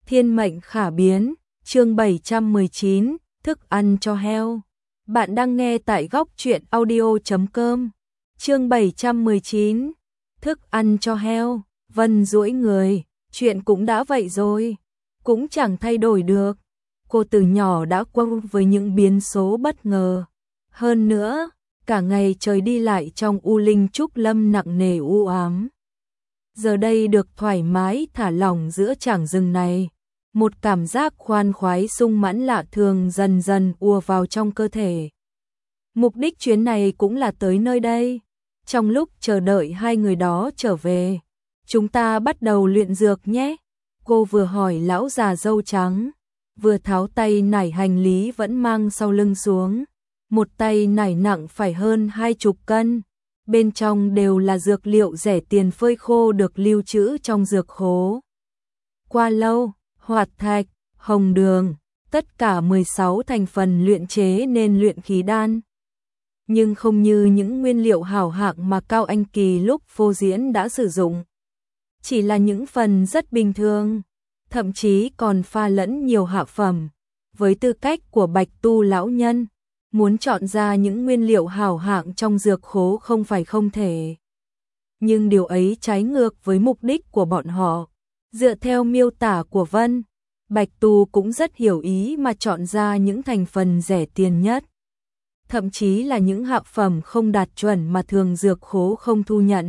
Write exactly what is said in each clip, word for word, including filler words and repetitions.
Thiên mệnh khả biến, chương bảy trăm mười chín, thức ăn cho heo. Bạn đang nghe tại góc truyện audio chấm com. Chương bảy trăm mười chín, thức ăn cho heo. Vân duỗi người, chuyện cũng đã vậy rồi, cũng chẳng thay đổi được. Cô từ nhỏ đã quen với những biến số bất ngờ. Hơn nữa, cả ngày trời đi lại trong U Linh Trúc Lâm nặng nề u ám. Giờ đây được thoải mái thả lỏng giữa trảng rừng này, một cảm giác khoan khoái sung mãn lạ thường dần dần ùa vào trong cơ thể. Mục đích chuyến này cũng là tới nơi đây. Trong lúc chờ đợi hai người đó trở về, chúng ta bắt đầu luyện dược nhé. Cô vừa hỏi lão già râu trắng, vừa tháo tay nải hành lý vẫn mang sau lưng xuống. Một tay nải nặng phải hơn hai chục cân. Bên trong đều là dược liệu rẻ tiền phơi khô được lưu trữ trong dược khố. Qua lâu, hoạt thạch, hồng đường, tất cả mười sáu thành phần luyện chế nên luyện khí đan. Nhưng không như những nguyên liệu hảo hạng mà Cao Anh Kỳ lúc phô diễn đã sử dụng. Chỉ là những phần rất bình thường, thậm chí còn pha lẫn nhiều hạ phẩm. Với tư cách của Bạch Tu lão nhân, muốn chọn ra những nguyên liệu hảo hạng trong dược khố không phải không thể. Nhưng điều ấy trái ngược với mục đích của bọn họ. Dựa theo miêu tả của Vân, Bạch Tu cũng rất hiểu ý mà chọn ra những thành phần rẻ tiền nhất. Thậm chí là những hạ phẩm không đạt chuẩn mà thường dược khố không thu nhận.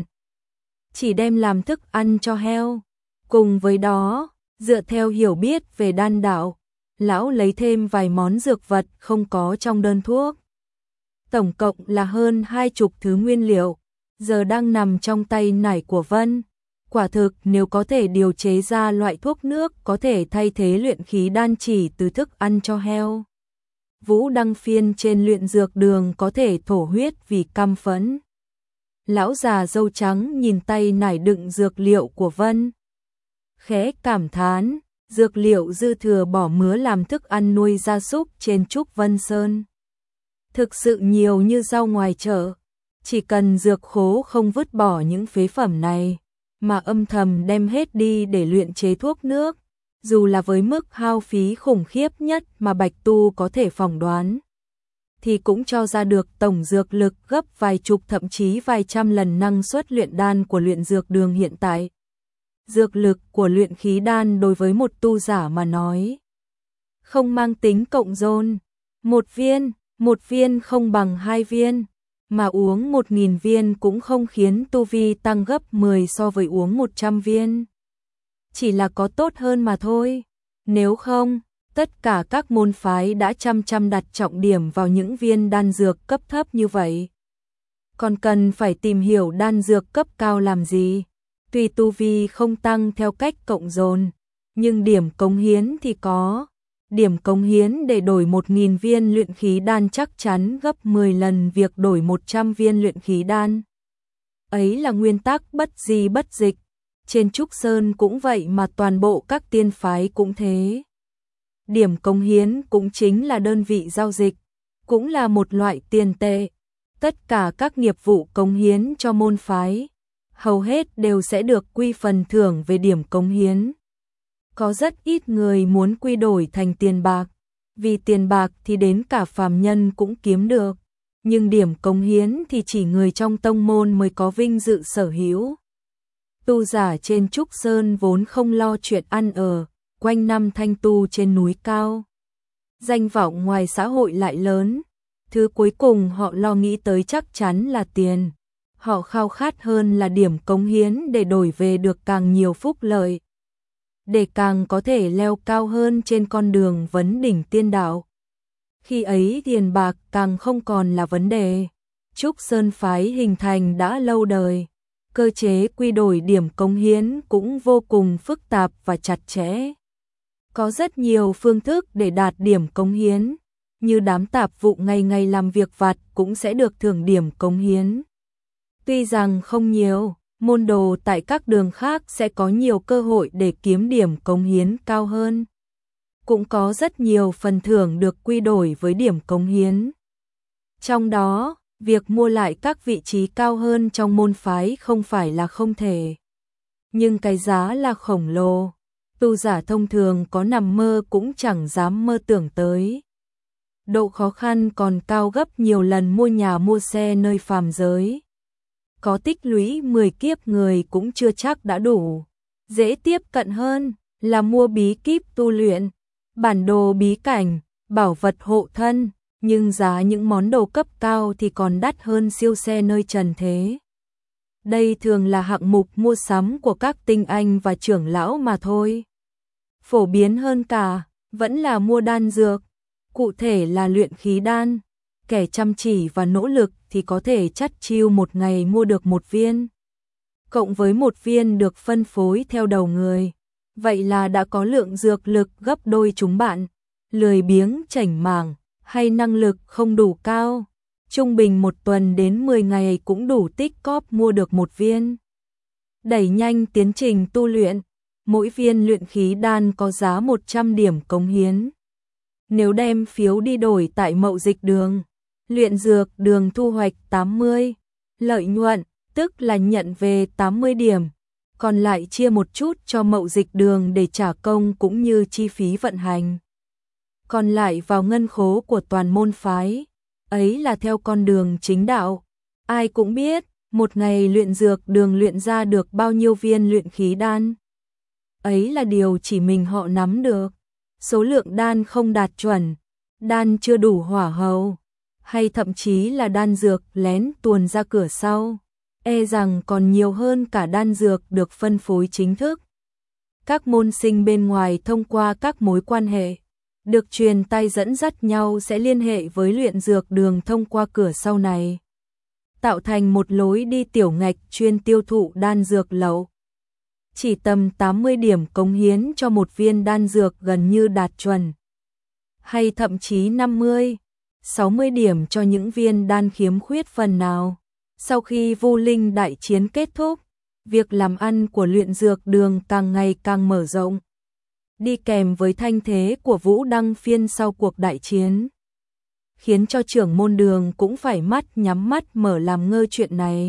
Chỉ đem làm thức ăn cho heo. Cùng với đó, dựa theo hiểu biết về đan đạo, lão lấy thêm vài món dược vật không có trong đơn thuốc. Tổng cộng là hơn hai chục thứ nguyên liệu, giờ đang nằm trong tay nải của Vân. Quả thực nếu có thể điều chế ra loại thuốc nước có thể thay thế luyện khí đan chỉ từ thức ăn cho heo, Vũ Đăng Phiên trên luyện dược đường có thể thổ huyết vì căm phẫn. Lão già râu trắng nhìn tay nải đựng dược liệu của Vân, khẽ cảm thán, dược liệu dư thừa bỏ mứa làm thức ăn nuôi gia súc trên Trúc Vân Sơn. Thực sự nhiều như rau ngoài chợ, chỉ cần dược khố không vứt bỏ những phế phẩm này, mà âm thầm đem hết đi để luyện chế thuốc nước, dù là với mức hao phí khủng khiếp nhất mà Bạch Tu có thể phỏng đoán, thì cũng cho ra được tổng dược lực gấp vài chục thậm chí vài trăm lần năng suất luyện đan của luyện dược đường hiện tại. Dược lực của luyện khí đan đối với một tu giả mà nói, không mang tính cộng dồn. Một viên, một viên không bằng hai viên, mà uống một nghìn viên cũng không khiến tu vi tăng gấp mười so với uống một trăm viên. Chỉ là có tốt hơn mà thôi. Nếu không, tất cả các môn phái đã chăm chăm đặt trọng điểm vào những viên đan dược cấp thấp như vậy. Còn cần phải tìm hiểu đan dược cấp cao làm gì? Tuy tu vi không tăng theo cách cộng dồn, nhưng điểm cống hiến thì có. Điểm cống hiến để đổi một nghìn viên luyện khí đan chắc chắn gấp mười lần việc đổi một trăm viên luyện khí đan. Ấy là nguyên tắc bất di bất dịch. Trên Trúc Sơn cũng vậy mà toàn bộ các tiên phái cũng thế. Điểm cống hiến cũng chính là đơn vị giao dịch, cũng là một loại tiền tệ. Tất cả các nghiệp vụ cống hiến cho môn phái, hầu hết đều sẽ được quy phần thưởng về điểm cống hiến. Có rất ít người muốn quy đổi thành tiền bạc, vì tiền bạc thì đến cả phàm nhân cũng kiếm được, nhưng điểm cống hiến thì chỉ người trong tông môn mới có vinh dự sở hữu. Tu giả trên Trúc Sơn vốn không lo chuyện ăn ở, quanh năm thanh tu trên núi cao. Danh vọng ngoài xã hội lại lớn, thứ cuối cùng họ lo nghĩ tới chắc chắn là tiền. Họ khao khát hơn là điểm cống hiến để đổi về được càng nhiều phúc lợi, để càng có thể leo cao hơn trên con đường vấn đỉnh tiên đạo. Khi ấy tiền bạc càng không còn là vấn đề. Trúc Sơn phái hình thành đã lâu đời, cơ chế quy đổi điểm cống hiến cũng vô cùng phức tạp và chặt chẽ. Có rất nhiều phương thức để đạt điểm cống hiến, như đám tạp vụ ngày ngày làm việc vặt cũng sẽ được thưởng điểm cống hiến. Tuy rằng không nhiều, môn đồ tại các đường khác sẽ có nhiều cơ hội để kiếm điểm cống hiến cao hơn. Cũng có rất nhiều phần thưởng được quy đổi với điểm cống hiến. Trong đó, việc mua lại các vị trí cao hơn trong môn phái không phải là không thể. Nhưng cái giá là khổng lồ. tu giả thông thường có nằm mơ cũng chẳng dám mơ tưởng tới. Độ khó khăn còn cao gấp nhiều lần mua nhà mua xe nơi phàm giới. Có tích lũy mười kiếp người cũng chưa chắc đã đủ. Dễ tiếp cận hơn là mua bí kíp tu luyện, bản đồ bí cảnh, bảo vật hộ thân, nhưng giá những món đồ cấp cao thì còn đắt hơn siêu xe nơi trần thế. Đây thường là hạng mục mua sắm của các tinh anh và trưởng lão mà thôi. Phổ biến hơn cả, vẫn là mua đan dược, cụ thể là luyện khí đan. Kẻ chăm chỉ và nỗ lực thì có thể chắt chiu một ngày mua được một viên. Cộng với một viên được phân phối theo đầu người. Vậy là đã có lượng dược lực gấp đôi chúng bạn. Lười biếng chảnh mảng hay năng lực không đủ cao. Trung bình một tuần đến mười ngày cũng đủ tích cóp mua được một viên. Đẩy nhanh tiến trình tu luyện. Mỗi viên luyện khí đan có giá một trăm điểm cống hiến. Nếu đem phiếu đi đổi tại mậu dịch đường, luyện dược đường thu hoạch tám mươi, lợi nhuận, tức là nhận về tám mươi điểm, còn lại chia một chút cho mậu dịch đường để trả công cũng như chi phí vận hành. Còn lại vào ngân khố của toàn môn phái, ấy là theo con đường chính đạo. Ai cũng biết, một ngày luyện dược đường luyện ra được bao nhiêu viên luyện khí đan. Ấy là điều chỉ mình họ nắm được. Số lượng đan không đạt chuẩn, đan chưa đủ hỏa hầu, hay thậm chí là đan dược lén tuồn ra cửa sau, e rằng còn nhiều hơn cả đan dược được phân phối chính thức. Các môn sinh bên ngoài thông qua các mối quan hệ, được truyền tay dẫn dắt nhau sẽ liên hệ với luyện dược đường thông qua cửa sau này, tạo thành một lối đi tiểu ngạch chuyên tiêu thụ đan dược lậu. Chỉ tầm tám mươi điểm cống hiến cho một viên đan dược gần như đạt chuẩn. Hay thậm chí năm mươi, sáu mươi điểm cho những viên đan khiếm khuyết phần nào. Sau khi Vu Linh đại chiến kết thúc, việc làm ăn của luyện dược đường càng ngày càng mở rộng. Đi kèm với thanh thế của Vũ Đăng Phiên sau cuộc đại chiến, khiến cho trưởng môn đường cũng phải mắt nhắm mắt mở làm ngơ chuyện này.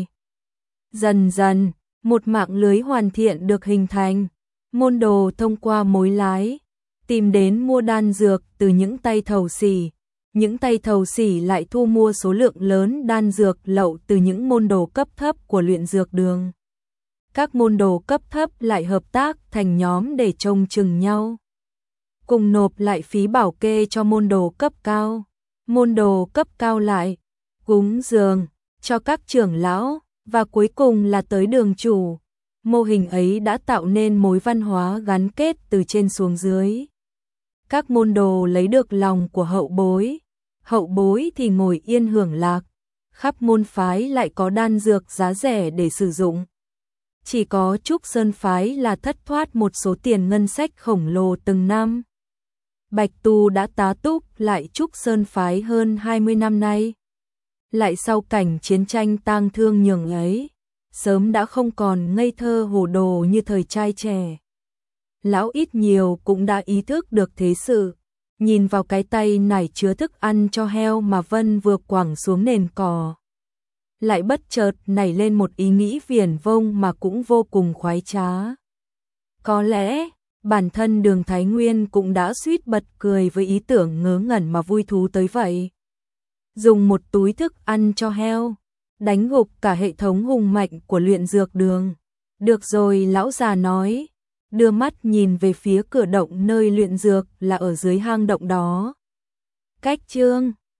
Dần dần, một mạng lưới hoàn thiện được hình thành, môn đồ thông qua mối lái, tìm đến mua đan dược từ những tay thầu xỉ, những tay thầu xỉ lại thu mua số lượng lớn đan dược lậu từ những môn đồ cấp thấp của luyện dược đường. Các môn đồ cấp thấp lại hợp tác thành nhóm để trông chừng nhau, cùng nộp lại phí bảo kê cho môn đồ cấp cao, môn đồ cấp cao lại cúng dường cho các trưởng lão. Và cuối cùng là tới đường chủ. Mô hình ấy đã tạo nên mối văn hóa gắn kết từ trên xuống dưới. Các môn đồ lấy được lòng của hậu bối, hậu bối thì ngồi yên hưởng lạc. Khắp môn phái lại có đan dược giá rẻ để sử dụng. Chỉ có Trúc Sơn phái là thất thoát một số tiền ngân sách khổng lồ từng năm. Bạch Tu đã tá túc lại Trúc Sơn phái hơn hai mươi năm nay. Lại sau cảnh chiến tranh tang thương nhường ấy, sớm đã không còn ngây thơ hồ đồ như thời trai trẻ. Lão ít nhiều cũng đã ý thức được thế sự, nhìn vào cái tay nải chứa thức ăn cho heo mà Vân vừa quẳng xuống nền cỏ. Lại bất chợt nảy lên một ý nghĩ viển vông mà cũng vô cùng khoái trá. Có lẽ, bản thân Đường Thái Nguyên cũng đã suýt bật cười với ý tưởng ngớ ngẩn mà vui thú tới vậy. Dùng một túi thức ăn cho heo, đánh gục cả hệ thống hùng mạnh của luyện dược đường. Được rồi, lão già nói, đưa mắt nhìn về phía cửa động nơi luyện dược là ở dưới hang động đó. Cách chương